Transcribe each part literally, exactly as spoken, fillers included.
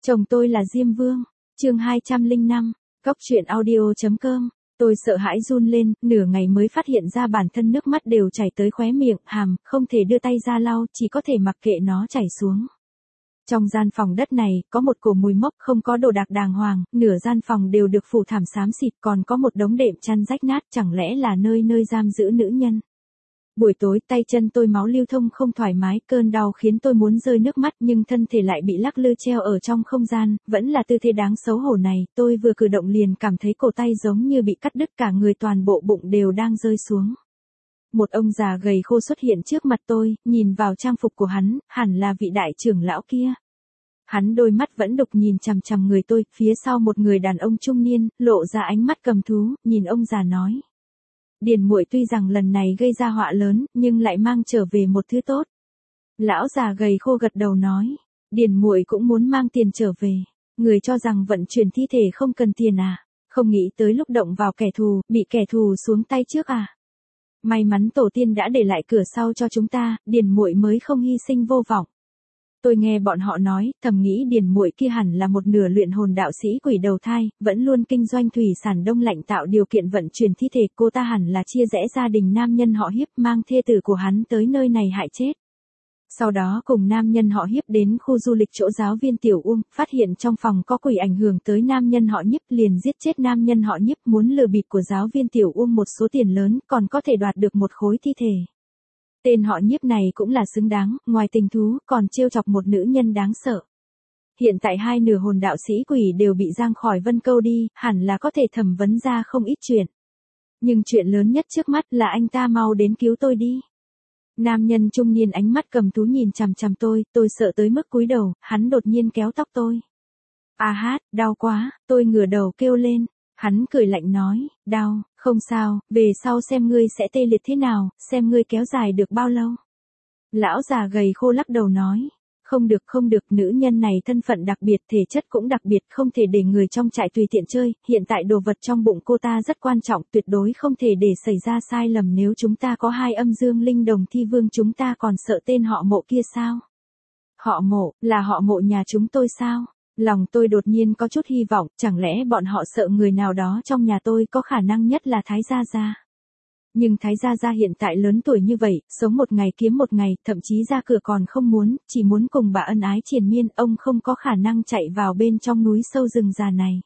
Chồng tôi là Diêm Vương. Chương hai trăm lẻ năm, Cóc truyện audio chấm com. Tôi sợ hãi run lên, nửa ngày mới phát hiện ra bản thân nước mắt đều chảy tới khóe miệng, hàm, không thể đưa tay ra lau, chỉ có thể mặc kệ nó chảy xuống. Trong gian phòng đất này, có một cổ mùi mốc, không có đồ đạc đàng hoàng, nửa gian phòng đều được phủ thảm xám xịt, còn có một đống đệm chăn rách nát, chẳng lẽ là nơi nơi giam giữ nữ nhân. Buổi tối, tay chân tôi máu lưu thông không thoải mái, cơn đau khiến tôi muốn rơi nước mắt, nhưng thân thể lại bị lắc lư treo ở trong không gian, vẫn là tư thế đáng xấu hổ này, tôi vừa cử động liền cảm thấy cổ tay giống như bị cắt đứt, cả người toàn bộ bụng đều đang rơi xuống. Một ông già gầy khô xuất hiện trước mặt tôi, nhìn vào trang phục của hắn, hẳn là vị đại trưởng lão kia. Hắn đôi mắt vẫn đục nhìn chằm chằm người tôi, phía sau một người đàn ông trung niên, lộ ra ánh mắt cầm thú, nhìn ông già nói. Điền muội tuy rằng lần này gây ra họa lớn, nhưng lại mang trở về một thứ tốt. Lão già gầy khô gật đầu nói, Điền muội cũng muốn mang tiền trở về. Người cho rằng vận chuyển thi thể không cần tiền à? Không nghĩ tới lúc động vào kẻ thù, bị kẻ thù xuống tay trước à? May mắn tổ tiên đã để lại cửa sau cho chúng ta, Điền muội mới không hy sinh vô vọng. Tôi nghe bọn họ nói, thầm nghĩ Điền muội kia hẳn là một nửa luyện hồn đạo sĩ quỷ đầu thai, vẫn luôn kinh doanh thủy sản đông lạnh tạo điều kiện vận chuyển thi thể, cô ta hẳn là chia rẽ gia đình nam nhân họ Hiếp, mang thê tử của hắn tới nơi này hại chết. Sau đó cùng nam nhân họ Hiếp đến khu du lịch chỗ giáo viên Tiểu Uông, phát hiện trong phòng có quỷ ảnh hưởng tới nam nhân họ Nhiếp, liền giết chết nam nhân họ Nhiếp, muốn lừa bịp của giáo viên Tiểu Uông một số tiền lớn, còn có thể đoạt được một khối thi thể. Tên họ Nhiếp này cũng là xứng đáng, ngoài tình thú, còn trêu chọc một nữ nhân đáng sợ. Hiện tại hai nửa hồn đạo sĩ quỷ đều bị giang khỏi Vân Câu đi, hẳn là có thể thẩm vấn ra không ít chuyện. Nhưng chuyện lớn nhất trước mắt là anh ta mau đến cứu tôi đi. Nam nhân trung niên ánh mắt cầm thú nhìn chằm chằm tôi, tôi sợ tới mức cúi đầu, hắn đột nhiên kéo tóc tôi. A hát, đau quá, tôi ngửa đầu kêu lên. Hắn cười lạnh nói, đau, không sao, về sau xem ngươi sẽ tê liệt thế nào, xem ngươi kéo dài được bao lâu. Lão già gầy khô lắc đầu nói, không được không được, nữ nhân này thân phận đặc biệt, thể chất cũng đặc biệt, không thể để người trong trại tùy tiện chơi, hiện tại đồ vật trong bụng cô ta rất quan trọng, tuyệt đối không thể để xảy ra sai lầm, nếu chúng ta có hai âm dương linh đồng thi vương chúng ta còn sợ tên họ Mộ kia sao? Họ Mộ, là họ Mộ nhà chúng tôi sao? Lòng tôi đột nhiên có chút hy vọng, chẳng lẽ bọn họ sợ người nào đó trong nhà tôi, có khả năng nhất là Thái Gia Gia. Nhưng Thái Gia Gia hiện tại lớn tuổi như vậy, sống một ngày kiếm một ngày, thậm chí ra cửa còn không muốn, chỉ muốn cùng bà ân ái triền miên, ông không có khả năng chạy vào bên trong núi sâu rừng già này.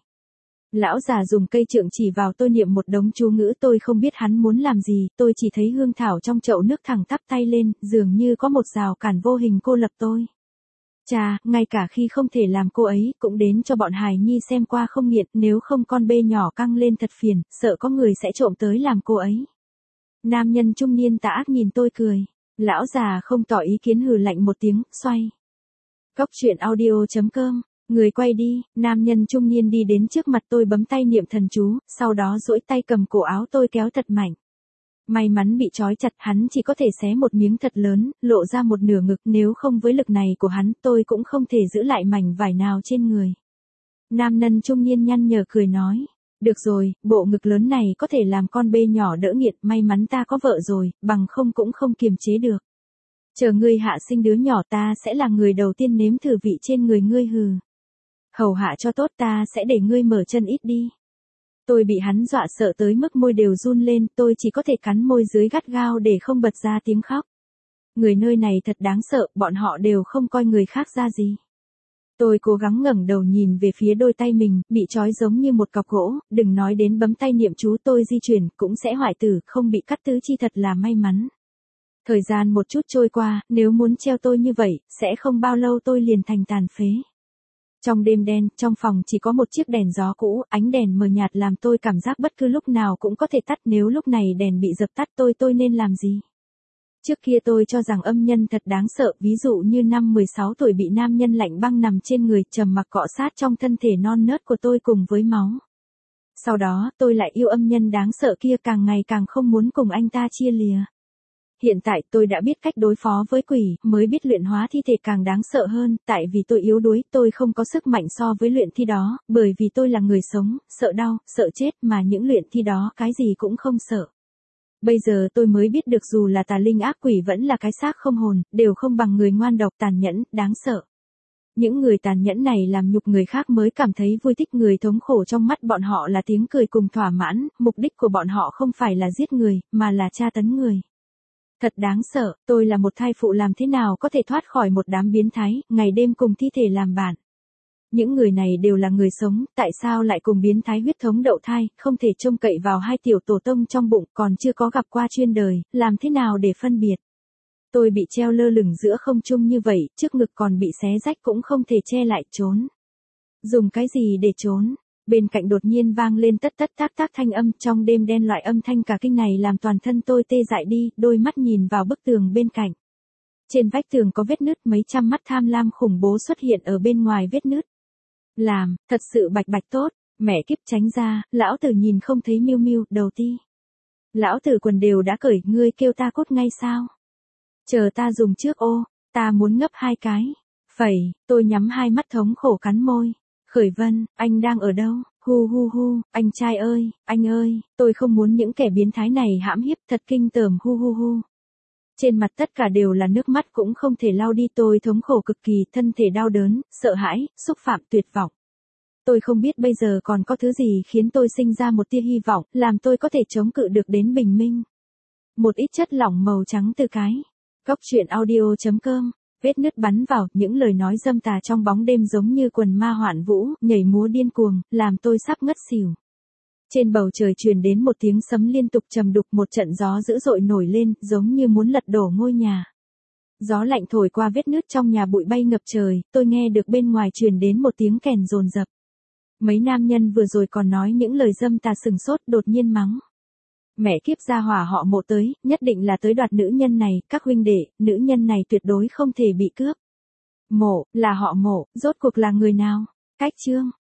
Lão già dùng cây trượng chỉ vào tôi niệm một đống chú ngữ, tôi không biết hắn muốn làm gì, tôi chỉ thấy hương thảo trong chậu nước thẳng tắp tay lên, dường như có một rào cản vô hình cô lập tôi. Chà, ngay cả khi không thể làm cô ấy, cũng đến cho bọn hài nhi xem qua không nghiện, nếu không con bê nhỏ căng lên thật phiền, sợ có người sẽ trộm tới làm cô ấy. Nam nhân trung niên tà ác nhìn tôi cười. Lão già không tỏ ý kiến hừ lạnh một tiếng, xoay. Cóc truyện audio chấm com, người quay đi, nam nhân trung niên đi đến trước mặt tôi bấm tay niệm thần chú, sau đó duỗi tay cầm cổ áo tôi kéo thật mạnh. May mắn bị trói chặt, hắn chỉ có thể xé một miếng thật lớn, lộ ra một nửa ngực, nếu không với lực này của hắn, tôi cũng không thể giữ lại mảnh vải nào trên người. Nam nhân trung niên nhăn nhở cười nói, được rồi, bộ ngực lớn này có thể làm con bê nhỏ đỡ nghiện, may mắn ta có vợ rồi, bằng không cũng không kiềm chế được. Chờ ngươi hạ sinh đứa nhỏ ta sẽ là người đầu tiên nếm thử vị trên người ngươi hừ. Hầu hạ cho tốt ta sẽ để ngươi mở chân ít đi. Tôi bị hắn dọa sợ tới mức môi đều run lên, tôi chỉ có thể cắn môi dưới gắt gao để không bật ra tiếng khóc. Người nơi này thật đáng sợ, bọn họ đều không coi người khác ra gì. Tôi cố gắng ngẩng đầu nhìn về phía đôi tay mình, bị trói giống như một cọc gỗ, đừng nói đến bấm tay niệm chú tôi di chuyển, cũng sẽ hoại tử, không bị cắt tứ chi thật là may mắn. Thời gian một chút trôi qua, nếu muốn treo tôi như vậy, sẽ không bao lâu tôi liền thành tàn phế. Trong đêm đen, trong phòng chỉ có một chiếc đèn gió cũ, ánh đèn mờ nhạt làm tôi cảm giác bất cứ lúc nào cũng có thể tắt, nếu lúc này đèn bị dập tắt tôi tôi nên làm gì? Trước kia tôi cho rằng âm nhân thật đáng sợ, ví dụ như năm mười sáu tuổi bị nam nhân lạnh băng nằm trên người, trầm mặc cọ sát trong thân thể non nớt của tôi cùng với máu. Sau đó, tôi lại yêu âm nhân đáng sợ kia, càng ngày càng không muốn cùng anh ta chia lìa. Hiện tại tôi đã biết cách đối phó với quỷ, mới biết luyện hóa thi thể càng đáng sợ hơn, tại vì tôi yếu đuối, tôi không có sức mạnh so với luyện thi đó, bởi vì tôi là người sống, sợ đau, sợ chết, mà những luyện thi đó cái gì cũng không sợ. Bây giờ tôi mới biết được dù là tà linh ác quỷ vẫn là cái xác không hồn, đều không bằng người ngoan độc tàn nhẫn, đáng sợ. Những người tàn nhẫn này làm nhục người khác mới cảm thấy vui thích, người thống khổ trong mắt bọn họ là tiếng cười cùng thỏa mãn, mục đích của bọn họ không phải là giết người, mà là tra tấn người. Thật đáng sợ, tôi là một thai phụ làm thế nào có thể thoát khỏi một đám biến thái, ngày đêm cùng thi thể làm bạn. Những người này đều là người sống, tại sao lại cùng biến thái huyết thống đậu thai, không thể trông cậy vào hai tiểu tổ tông trong bụng, còn chưa có gặp qua chuyên đời, làm thế nào để phân biệt. Tôi bị treo lơ lửng giữa không trung như vậy, trước ngực còn bị xé rách cũng không thể che lại, trốn. Dùng cái gì để trốn? Bên cạnh đột nhiên vang lên tất tất tác tác thanh âm, trong đêm đen loại âm thanh cả kinh này làm toàn thân tôi tê dại đi, đôi mắt nhìn vào bức tường bên cạnh. Trên vách tường có vết nứt, mấy trăm mắt tham lam khủng bố xuất hiện ở bên ngoài vết nứt. Làm, thật sự bạch bạch tốt, mẹ kiếp tránh ra, lão tử nhìn không thấy miêu miêu, đầu ti. Lão tử quần đều đã cởi, ngươi kêu ta cốt ngay sao? Chờ ta dùng trước ô, ta muốn ngấp hai cái. Phẩy, tôi nhắm hai mắt thống khổ cắn môi. Khởi Vân, anh đang ở đâu? Hu hu hu, anh trai ơi, anh ơi, tôi không muốn những kẻ biến thái này hãm hiếp, thật kinh tởm, hu hu hu. Trên mặt tất cả đều là nước mắt cũng không thể lau đi, tôi thống khổ cực kỳ, thân thể đau đớn, sợ hãi, xúc phạm, tuyệt vọng. Tôi không biết bây giờ còn có thứ gì khiến tôi sinh ra một tia hy vọng, làm tôi có thể chống cự được đến bình minh. Một ít chất lỏng màu trắng từ cái. Góc truyện audio chấm com. Vết nứt bắn vào, những lời nói dâm tà trong bóng đêm giống như quần ma hoản vũ, nhảy múa điên cuồng, làm tôi sắp ngất xỉu. Trên bầu trời truyền đến một tiếng sấm liên tục trầm đục, một trận gió dữ dội nổi lên, giống như muốn lật đổ ngôi nhà. Gió lạnh thổi qua vết nứt, trong nhà bụi bay ngập trời, tôi nghe được bên ngoài truyền đến một tiếng kèn dồn dập. Mấy nam nhân vừa rồi còn nói những lời dâm tà sừng sốt, đột nhiên mắng. Mẹ kiếp gia hỏa họ Mộ tới, nhất định là tới đoạt nữ nhân này, các huynh đệ, nữ nhân này tuyệt đối không thể bị cướp. Mộ, là họ Mộ, rốt cuộc là người nào? Cách chương.